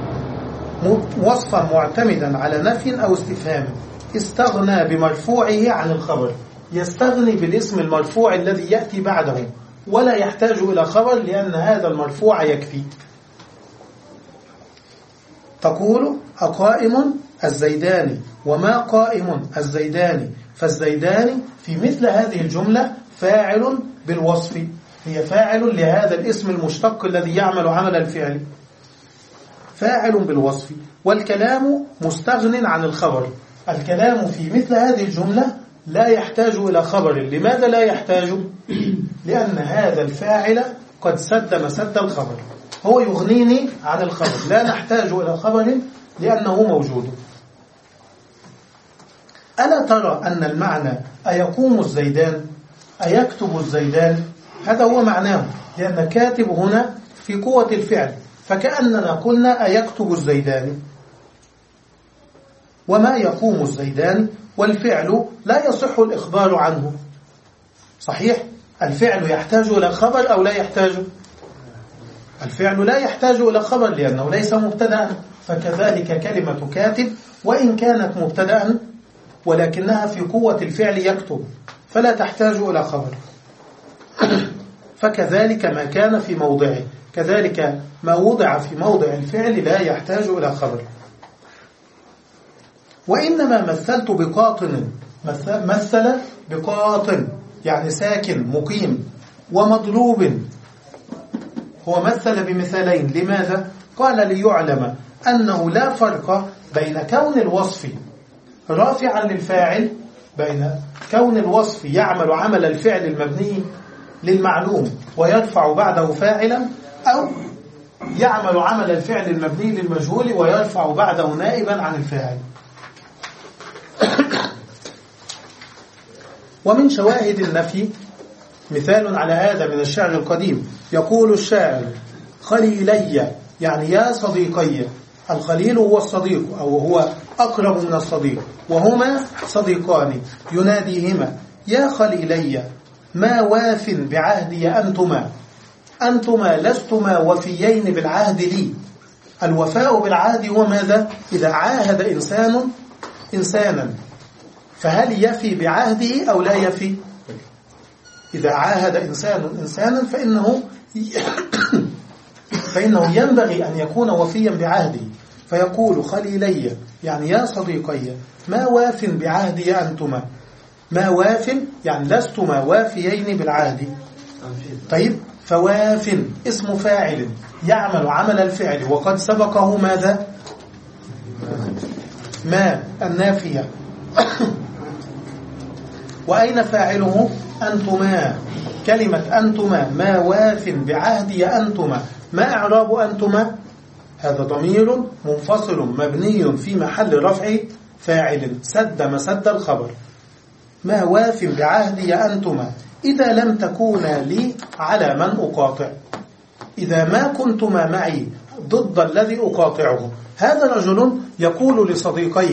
وصفا معتمدا على نفي أو استفهام. استغنى بمرفوعه عن الخبر، يستغني بالاسم المرفوع الذي يأتي بعده ولا يحتاج إلى خبر لأن هذا المرفوع يكفي. تقول أقائم الزيداني وما قائم الزيداني، فالزيداني في مثل هذه الجملة فاعل بالوصف، هي فاعل لهذا الاسم المشتق الذي يعمل عمل الفعل، فاعل بالوصف. والكلام مستغن عن الخبر، الكلام في مثل هذه الجملة لا يحتاج إلى خبر. لماذا لا يحتاج؟ لأن هذا الفاعل قد سد مسد الخبر، هو يغنيني عن الخبر، لا نحتاج إلى خبر لأنه موجود. ألا ترى أن المعنى أيقوم الزيدان أيكتب الزيدان، هذا هو معناه، لأن كاتب هنا في قوة الفعل، فكأننا قلنا أيكتب الزيدان. وما يقوم الزيدان، والفعل لا يصح الإخبار عنه. صحيح الفعل يحتاج إلى خبر أو لا يحتاج؟ الفعل لا يحتاج إلى خبر لأنه ليس مبتدأ، فكذلك كلمة كاتب وإن كانت مبتدأ ولكنها في قوة الفعل يكتب فلا تحتاج إلى خبر. فكذلك ما كان في موضعه، كذلك ما وضع في موضع الفعل لا يحتاج إلى خبر. وإنما مثلت بقاطن، مثل بقاطن يعني ساكن مقيم، ومضروب هو مثل بمثالين. لماذا؟ قال ليعلم أنه لا فرق بين كون الوصف رافعا للفاعل، بين كون الوصف يعمل عمل الفعل المبني للمعلوم ويرفع بعده فاعلا، أو يعمل عمل الفعل المبني للمجهول ويرفع بعده نائبا عن الفاعل. ومن شواهد النفي مثال على هذا من الشعر القديم، يقول الشاعر خليلي يعني يا صديقي. الخليل هو الصديق أو هو أقرب من الصديق، وهما صديقان يناديهما يا خليلي ما واف بعهدي أنتما، أنتما لستما وفيين بالعهد لي. الوفاء بالعهد هو ماذا؟ إذا عاهد إنسان إنسانا فهل يفي بعهده أو لا يفي؟ إذا عاهد إنسان إنسانا فإنه فإنه ينبغي أن يكون وفيا بعهده. فيقول خليلي يعني يا صديقي ما واف بعهدي أنتما، ما واف يعني لستما وافيين بالعهد. طيب فواف اسم فاعل يعمل عمل الفعل وقد سبقه ماذا؟ ما النافية. وأين فاعله؟ أنتما. كلمة أنتما ما واف بعهدي أنتما، ما إعراب أنتما؟ هذا ضمير منفصل مبني في محل رفع فاعل سد مسد الخبر. ما واف بعهدي أنتما إذا لم تكونا لي على من أقاطع، إذا ما كنتما معي ضد الذي أقاطعه. هذا رجل يقول لصديقيه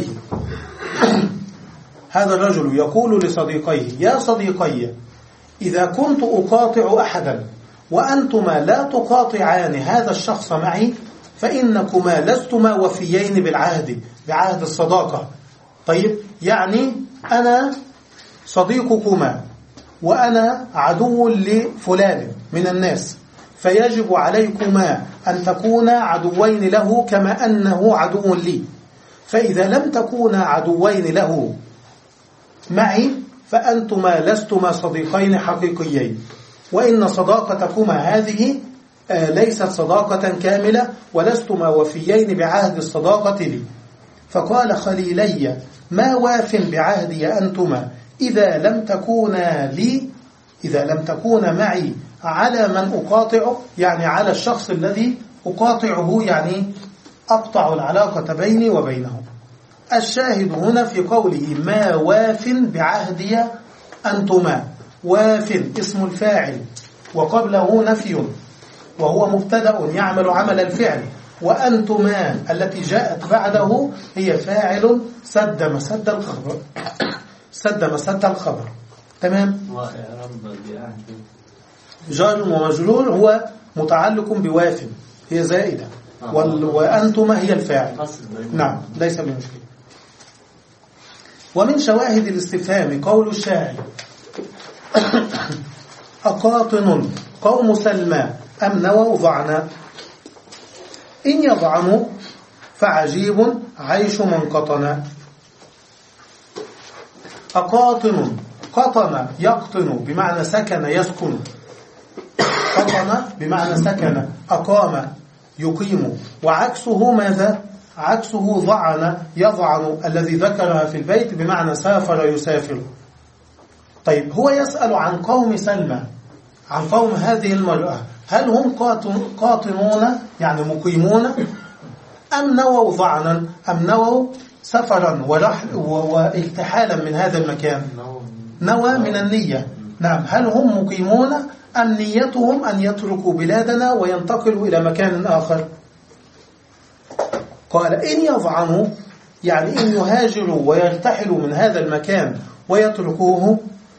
هذا الرجل يقول لصديقيه يا صديقي إذا كنت أقاطع أحدا وأنتما لا تقاطعان هذا الشخص معي فإنكما لستما وفيين بالعهد، بعهد الصداقة. طيب يعني أنا صديقكما وأنا عدو لفلان من الناس، فيجب عليكما أن تكونا عدوين له كما أنه عدو لي. فإذا لم تكونا عدوين له معي فأنتما لستما صديقين حقيقيين، وإن صداقتكما هذه ليست صداقة كاملة، ولستما وفيين بعهد الصداقة لي. فقال خليلي ما واف بعهدي أنتما إذا لم تكونا لي، إذا لم تكونا معي على من أقاطعه، يعني على الشخص الذي أقاطعه، يعني أقطع العلاقة بيني وبينه. الشاهد هنا في قوله ما واف بعهدي أنتما، واف اسم الفاعل وقبله نفي وهو مبتدأ يعمل عمل الفعل، وأنتما التي جاءت بعده هي فاعل سد مسد الخبر، سد مسد الخبر. تمام. جار ومجرور هو متعلق بواف، هي زائدة، وأنتما هي الفاعل. نعم ليس بمشكلة. ومن شواهد الاستفهام قول الشاعر أقاطن قوم سلمى أم نووا ضعنا، إن يضعنوا فعجيب عيش من قطنا. أقاطن، قطن يقطن بمعنى سكن يسكن، قطن بمعنى سكن، أقام يقيم، وعكسه ماذا؟ عكسه ضعن يضعن الذي ذكرها في البيت بمعنى سافر يسافر. طيب هو يسأل عن قوم سلمى، عن قوم هذه المرأة، هل هم قاطنون يعني مقيمون أم نووا ضعنا، أم نووا سفرا ورحل والتحالا من هذا المكان؟ نوى من النية. نعم. هل هم مقيمون أم نيتهم أن يتركوا بلادنا وينتقلوا إلى مكان آخر؟ قال إن يضعنوا يعني إن يهاجروا ويرتحلوا من هذا المكان ويتركوه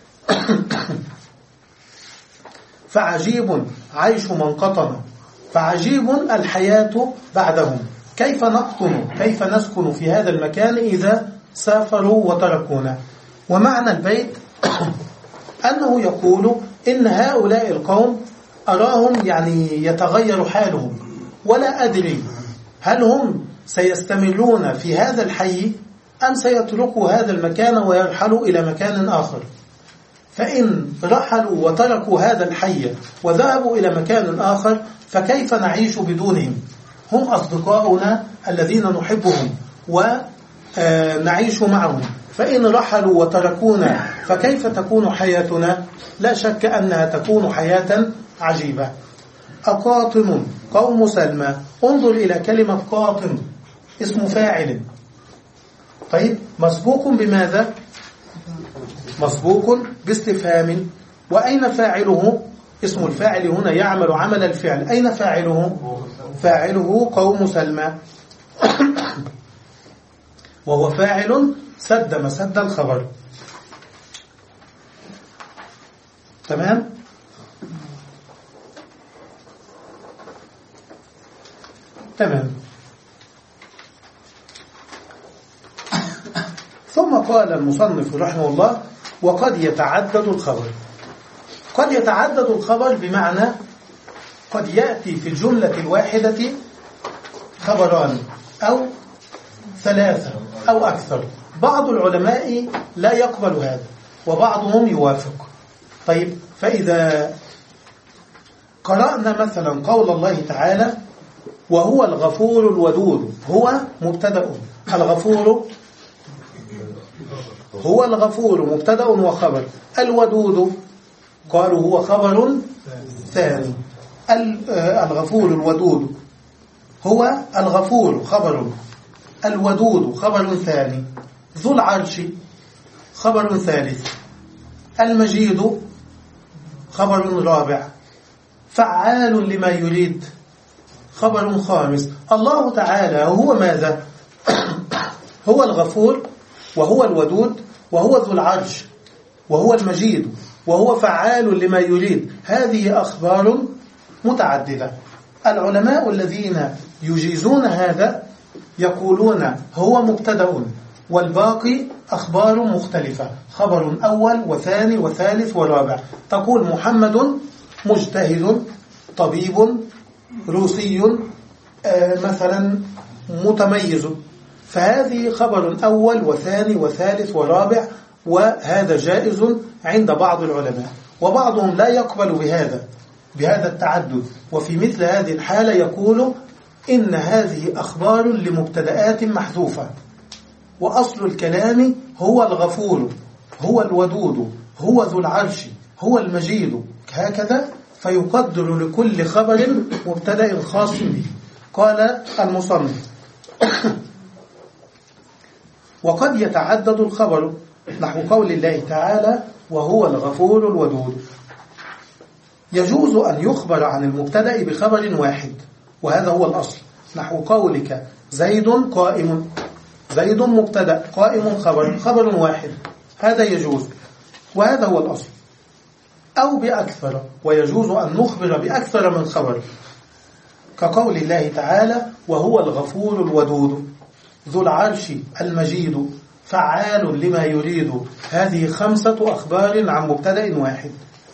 فعجيب عيش من قطن، فعجيب الحياة بعدهم، كيف نقطن كيف نسكن في هذا المكان إذا سافروا وتركونا. ومعنى البيت أنه يقول إن هؤلاء القوم أراهم يعني يتغير حالهم، ولا أدري هل هم سيستمرون في هذا الحي أم سيتركوا هذا المكان ويرحلوا إلى مكان آخر. فإن رحلوا وتركوا هذا الحي وذهبوا إلى مكان آخر فكيف نعيش بدونهم؟ هم أصدقاؤنا الذين نحبهم ونعيش معهم، فإن رحلوا وتركونا فكيف تكون حياتنا؟ لا شك أنها تكون حياة عجيبة. أقاطن قوم سلمى، انظر إلى كلمة قاطن اسم فاعل، طيب مسبوق بماذا؟ مسبوق باستفهام. وأين فاعله؟ اسم الفاعل هنا يعمل عمل الفعل، أين فاعله؟ فاعله قوم سلمى وهو فاعل سد مسد الخبر. تمام. تمام. ثم قال المصنف رحمه الله وقد يتعدد الخبر. قد يتعدد الخبر بمعنى قد يأتي في الجملة الواحدة خبران أو ثلاثة أو أكثر. بعض العلماء لا يقبل هذا وبعضهم يوافق. طيب فإذا قرأنا مثلا قول الله تعالى وهو الغفور الودود، هو مبتدأ، الغفور هو الغفور مبتدأ وخبر، الودود قالوا هو خبر ثاني. الغفور الودود هو الغفور خبر، الودود خبر ثاني، ذو العرش خبر ثالث، المجيد خبر رابع، فعال لما يريد خبر خامس. الله تعالى هو ماذا؟ هو الغفور وهو الودود وهو ذو العرش وهو المجيد وهو فعال لما يريد. هذه أخبار متعددة. العلماء الذين يجيزون هذا يقولون هو مبتدأ والباقي أخبار مختلفة، خبر أول وثاني وثالث ورابع. تقول محمد مجتهد طبيب روسي مثلا متميز، فهذه خبر أول وثاني وثالث ورابع، وهذا جائز عند بعض العلماء. وبعضهم لا يقبل بهذا بهذا التعدد، وفي مثل هذه الحالة يقول إن هذه أخبار لمبتدآت محذوفة، وأصل الكلام هو الغفور، هو الودود، هو ذو العرش، هو المجيد، هكذا، فيقدر لكل خبر مبتدأ خاص به. قال المصنف وقد يتعدد الخبر، نحو قول الله تعالى وهو الغفور الودود. يجوز أن يخبر عن المبتدأ بخبر واحد، وهذا هو الأصل، نحو قولك زيد قائم، زيد مبتدأ قائم خبر، خبر واحد، هذا يجوز، وهذا هو الأصل. أو بأكثر، ويجوز أن نخبر بأكثر من خبر، كقول الله تعالى وهو الغفور الودود، ذو العرش المجيد، فعال لما يريد. هذه خمسة أخبار عن مبتدأ واحد.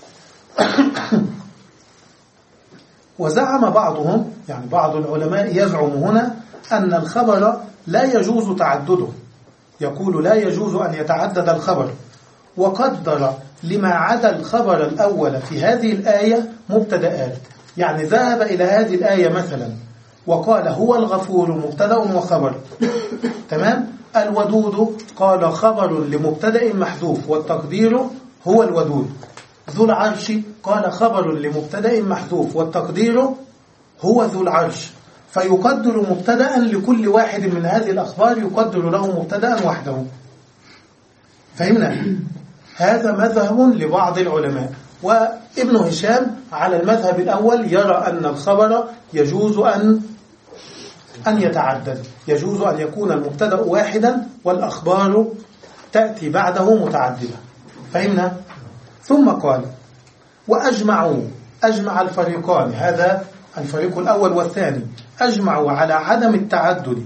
وزعم بعضهم، يعني بعض العلماء يزعم هنا أن الخبر لا يجوز تعدده، يقول لا يجوز أن يتعدد الخبر، وقدر لما عدا الخبر الأول في هذه الآية مبتدآت. يعني ذهب إلى هذه الآية مثلا وقال هو الغفور مبتدأ وخبر، تمام. الودود قال خبر لمبتدأ محذوف والتقدير هو الودود. ذو العرش قال خبر لمبتدأ محذوف والتقدير هو ذو العرش، فيقدر مبتدأ لكل واحد من هذه الأخبار، يقدر له مبتدأ وحده. فهمنا؟ هذا مذهب لبعض العلماء، وابن هشام على المذهب الأول يرى أن الخبر يجوز أن أن يتعدد، يجوز أن يكون المبتدأ واحدا والأخبار تأتي بعده متعددة. فهمنا؟ ثم قال وأجمعوا، أجمع الفريقان، هذا الفريق الأول والثاني، أجمعوا على عدم التعدد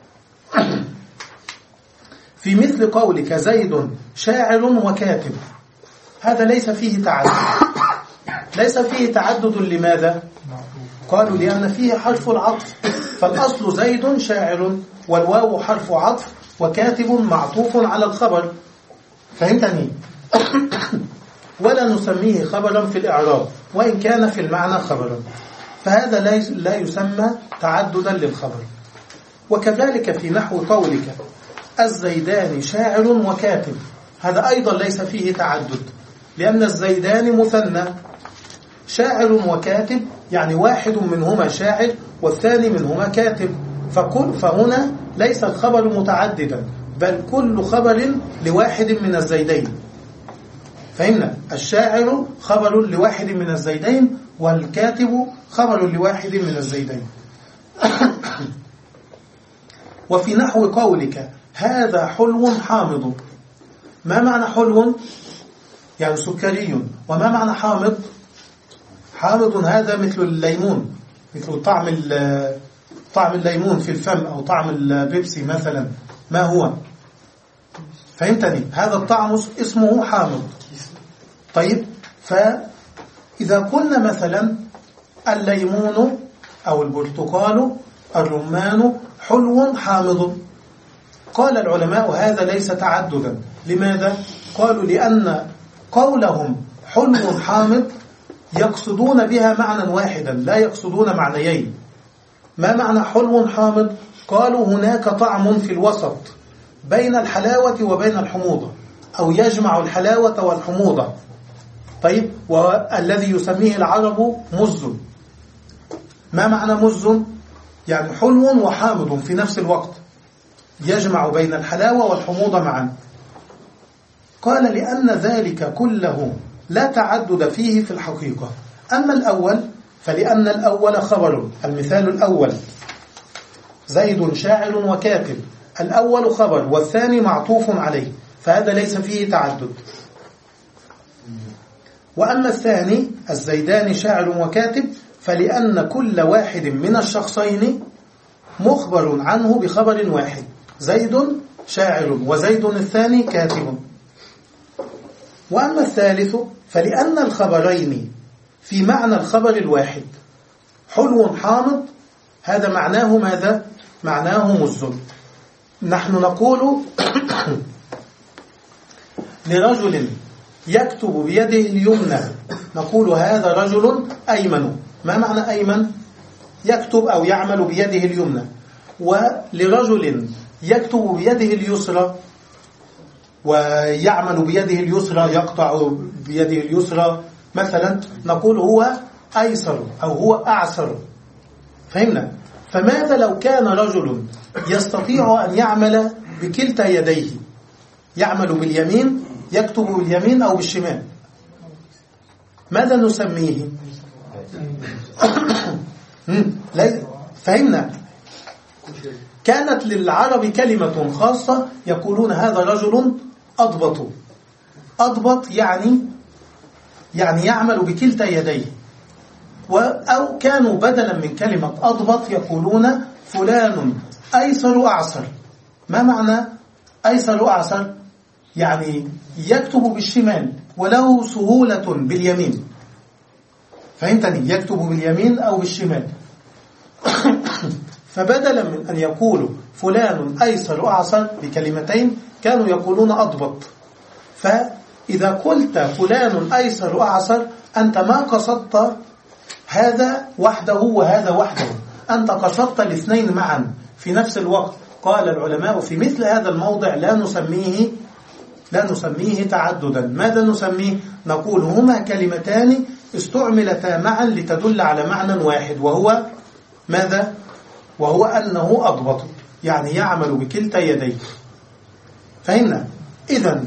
في مثل قولك زيد شاعر وكاتب. هذا ليس فيه تعدد، ليس فيه تعدد. لماذا؟ قالوا لأن فيه حرف العطف، فالأصل زيد شاعر، والواو حرف عطف، وكاتب معطوف على الخبر. فهمتني؟ ولا نسميه خبرا في الإعراب وإن كان في المعنى خبرا، فهذا لا يسمى تعددا للخبر. وكذلك في نحو قولك الزيدان شاعر وكاتب، هذا أيضا ليس فيه تعدد، لأن الزيدان مثنى، شاعر وكاتب يعني واحد منهما شاعر والثاني منهما كاتب، فكل فهنا ليس الخبر متعددا، بل كل خبر لواحد من الزيدين. فهمنا؟ الشاعر خبر لواحد من الزيدين، والكاتب خبر لواحد من الزيدين. وفي نحو قولك هذا حلو حامض، ما معنى حلو؟ يعني سكري. وما معنى حامض؟ حامض هذا مثل الليمون، مثل طعم طعم الليمون في الفم، أو طعم البيبسي مثلا. ما هو؟ فهمتني؟ هذا الطعم اسمه حامض. طيب، فإذا قلنا مثلا الليمون أو البرتقال الرمان حلو حامض، قال العلماء هذا ليس تعددا. لماذا؟ قالوا لأن قولهم حلو حامض يقصدون بها معنى واحدا، لا يقصدون معنيين. ما معنى حلو حامض؟ قالوا هناك طعم في الوسط بين الحلاوة وبين الحموضة، أو يجمع الحلاوة والحموضة. طيب، والذي يسميه العرب مز. ما معنى مز؟ يعني حلو وحامض في نفس الوقت، يجمع بين الحلاوة والحموضة معا. قال لأن ذلك كله لا تعدد فيه في الحقيقة. أما الأول فلأن الأول خبر، المثال الأول زيد شاعر وكاتب، الأول خبر والثاني معطوف عليه، فهذا ليس فيه تعدد. وأما الثاني الزيدان شاعر وكاتب، فلأن كل واحد من الشخصين مخبر عنه بخبر واحد، زيد شاعر وزيد الثاني كاتب. وأما الثالث فلأن الخبرين في معنى الخبر الواحد، حلو حامض، هذا معناه ماذا؟ معناه مزن. نحن نقول لرجل يكتب بيده اليمنى، نقول هذا رجل أيمن. ما معنى أيمن؟ يكتب أو يعمل بيده اليمنى. ولرجل يكتب بيده اليسرى ويعمل بيده اليسرى، يقطع بيده اليسرى مثلا، نقول هو أيسر أو هو أعسر. فهمنا؟ فماذا لو كان رجل يستطيع أن يعمل بكلتا يديه، يعمل باليمين، يكتب باليمين أو بالشمال، ماذا نسميه؟ فهمنا؟ كانت للعرب كلمة خاصة يقولون هذا رجل أضبط. أضبط يعني يعني يعمل بكلتا يديه. أو كانوا بدلا من كلمة أضبط يقولون فلان أيسر أعسر. ما معنى أيسر أعسر؟ يعني يكتب بالشمال وله سهولة باليمين. فهمتني؟ يكتب باليمين أو بالشمال. فبدلا من أن يقولوا فلان أيسر أعسر بكلمتين كانوا يقولون أضبط. فإذا قلت فلان أيسر أعسر أنت ما قصدت هذا وحده وهذا وحده، أنت قصدت الاثنين معا في نفس الوقت. قال العلماء في مثل هذا الموضع لا نسميه لا نسميه تعددا. ماذا نسميه؟ نقول هما كلمتان استعملتا معا لتدل على معنى واحد، وهو ماذا؟ وهو أنه أضبط، يعني يعمل بكلتا يديه. فهمنا؟ إذن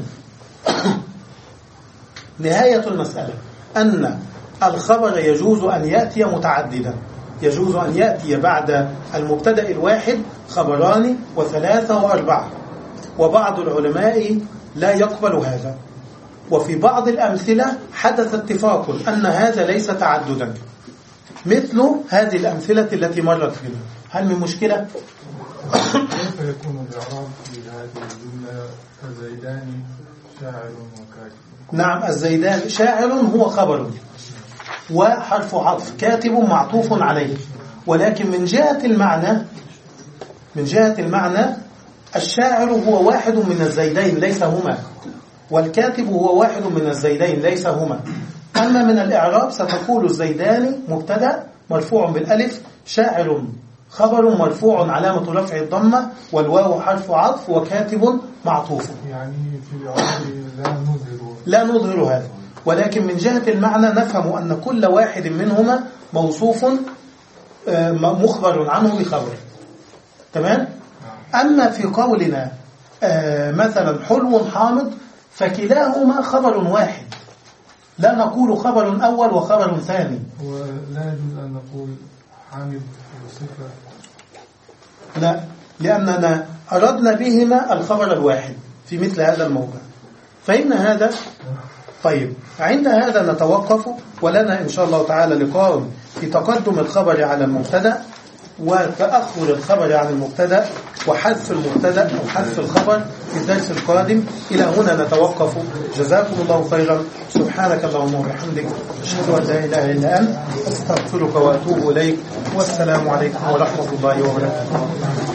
نهاية المسألة أن الخبر يجوز أن يأتي متعددا، يجوز أن يأتي بعد المبتدأ الواحد خبران وثلاثة وأربعة، وبعض العلماء لا يقبل هذا. وفي بعض الأمثلة حدث اتفاق أن هذا ليس تعددا، مثل هذه الأمثلة التي مرت بنا. هل من مشكلة؟ كيف يكون الإعراب في هذه الجملة الزيدان شاعر وكاتب؟ نعم، الزيدان شاعر هو خبر وحرف عطف، كاتب معطوف عليه. ولكن من جهة المعنى من جهة المعنى الشاعر هو واحد من الزيدين ليس هما، والكاتب هو واحد من الزيدين ليس هما. أما من الإعراب ستقول الزيدان مبتدأ مرفوع بالألف، شاعر خبر مرفوع علامة رفع الضمة، والواو حرف عطف، وكاتب معطوف. يعني في الإعراب لا نظهر لا نظهر هذا، ولكن من جهة المعنى نفهم أن كل واحد منهما موصوف مخبر عنه بخبر. تمام؟ أما في قولنا مثلا حلو حامض فكلاهما خبر واحد، لا نقول خبر أول وخبر ثاني. ولا يجوز أن نقول حامض وصفة، لا، لأننا أردنا بهما الخبر الواحد في مثل هذا الموضع. فإن هذا طيب. عند هذا نتوقف، ولنا إن شاء الله تعالى لقاء في تقدم الخبر على المبتدأ وتأخر الخبر عن المبتدأ وحذف المبتدأ أو حذف الخبر في الدرس القادم. إلى هنا نتوقف. جزاكم الله خيرا. سبحانك اللهم وبحمدك، أشهد أن لا إله إلا أنت، أستغفرك وأتوب إليك. والسلام عليكم ورحمة الله وبركاته.